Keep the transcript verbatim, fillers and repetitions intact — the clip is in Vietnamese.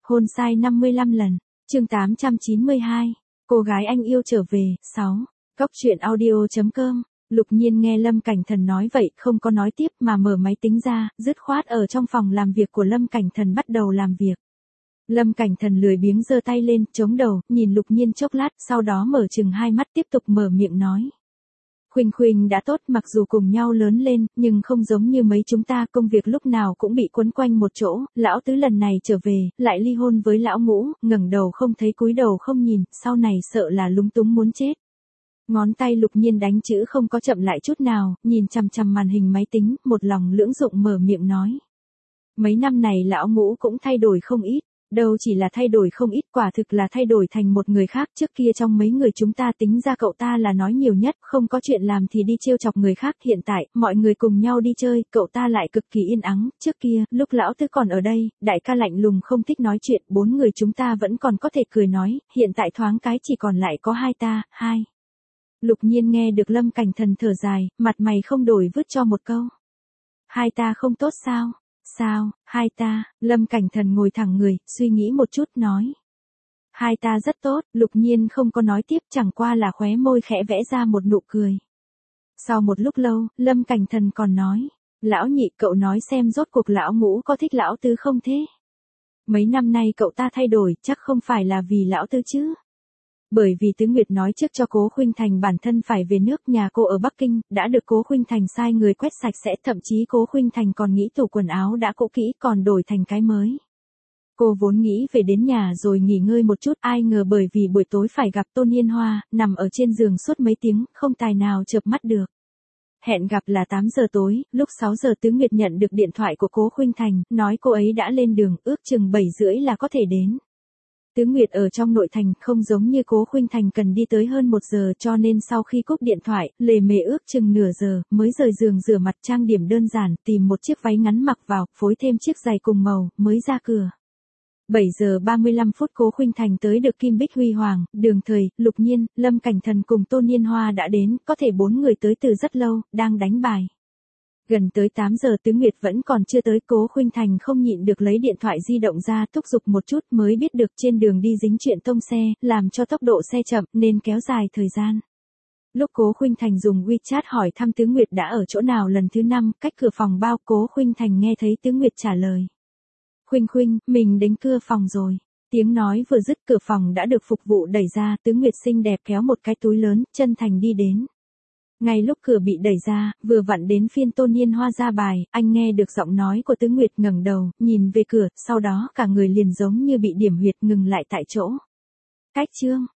Hôn sai năm mươi lăm lần. Chương tám trăm chín mươi hai. Cô gái anh yêu trở về. sáu. Cốc truyện audio chấm com. Lục Nhiên nghe Lâm Cảnh Thần nói vậy không có nói tiếp mà mở máy tính ra, dứt khoát ở trong phòng làm việc của Lâm Cảnh Thần bắt đầu làm việc. Lâm Cảnh Thần lười biếng giơ tay lên, chống đầu, nhìn Lục Nhiên chốc lát, sau đó mở chừng hai mắt tiếp tục mở miệng nói. Khuynh Khuynh đã tốt, mặc dù cùng nhau lớn lên, nhưng không giống như mấy chúng ta, công việc lúc nào cũng bị quấn quanh một chỗ, lão tứ lần này trở về, lại ly hôn với lão ngũ, ngẩng đầu không thấy cúi đầu không nhìn, sau này sợ là lúng túng muốn chết. Ngón tay Lục Nhiên đánh chữ không có chậm lại chút nào, nhìn chằm chằm màn hình máy tính, một lòng lưỡng dụng mở miệng nói. Mấy năm này lão ngũ cũng thay đổi không ít. Đâu chỉ là thay đổi không ít, quả thực là thay đổi thành một người khác. Trước kia trong mấy người chúng ta tính ra cậu ta là nói nhiều nhất, không có chuyện làm thì đi trêu chọc người khác. Hiện tại, mọi người cùng nhau đi chơi, cậu ta lại cực kỳ yên ắng. Trước kia, lúc lão tứ còn ở đây, đại ca lạnh lùng không thích nói chuyện, bốn người chúng ta vẫn còn có thể cười nói, hiện tại thoáng cái chỉ còn lại có hai ta, hai. Lục Nhiên nghe được Lâm Cảnh Thần thở dài, mặt mày không đổi vứt cho một câu. Hai ta không tốt sao? Sao, hai ta, Lâm Cảnh Thần ngồi thẳng người, suy nghĩ một chút nói. Hai ta rất tốt, Lục Nhiên không có nói tiếp, chẳng qua là khóe môi khẽ vẽ ra một nụ cười. Sau một lúc lâu, Lâm Cảnh Thần còn nói. Lão nhị, cậu nói xem rốt cuộc lão ngũ có thích lão tứ không thế? Mấy năm nay cậu ta thay đổi, chắc không phải là vì lão tứ chứ? Bởi vì Tứ Nguyệt nói trước cho Cố Khuynh Thành bản thân phải về nước, nhà cô ở Bắc Kinh, đã được Cố Khuynh Thành sai người quét sạch sẽ, thậm chí Cố Khuynh Thành còn nghĩ tủ quần áo đã cũ kỹ còn đổi thành cái mới. Cô vốn nghĩ về đến nhà rồi nghỉ ngơi một chút, ai ngờ bởi vì buổi tối phải gặp Tôn Yên Hoa, nằm ở trên giường suốt mấy tiếng, không tài nào chợp mắt được. Hẹn gặp là tám giờ tối, lúc sáu giờ Tứ Nguyệt nhận được điện thoại của Cố Khuynh Thành, nói cô ấy đã lên đường, ước chừng bảy rưỡi là có thể đến. Tứ Nguyệt ở trong nội thành, không giống như Cố Khuynh Thành cần đi tới hơn một giờ, cho nên sau khi cúp điện thoại, lề mề ước chừng nửa giờ, mới rời giường rửa mặt trang điểm đơn giản, tìm một chiếc váy ngắn mặc vào, phối thêm chiếc giày cùng màu, mới ra cửa. bảy giờ ba mươi lăm phút Cố Khuynh Thành tới được Kim Bích Huy Hoàng, Đường Thời, Lục Nhiên, Lâm Cảnh Thần cùng Tôn Nhiên Hoa đã đến, có thể bốn người tới từ rất lâu, đang đánh bài. Gần tới tám giờ Tứ Nguyệt vẫn còn chưa tới, Cố Khuynh Thành không nhịn được lấy điện thoại di động ra thúc giục một chút, mới biết được trên đường đi dính chuyện tông xe, làm cho tốc độ xe chậm nên kéo dài thời gian. Lúc Cố Khuynh Thành dùng WeChat hỏi thăm Tứ Nguyệt đã ở chỗ nào lần thứ năm, cách cửa phòng bao, Cố Khuynh Thành nghe thấy Tứ Nguyệt trả lời. Khuynh Khuynh, mình đến cửa phòng rồi. Tiếng nói vừa dứt, cửa phòng đã được phục vụ đẩy ra, Tứ Nguyệt xinh đẹp kéo một cái túi lớn, chân thành đi đến. Ngay lúc cửa bị đẩy ra, vừa vặn đến phiên Tôn Nhiên Hoa ra bài, anh nghe được giọng nói của Tứ Nguyệt, ngẩng đầu, nhìn về cửa, sau đó cả người liền giống như bị điểm huyệt, ngừng lại tại chỗ. Cách chương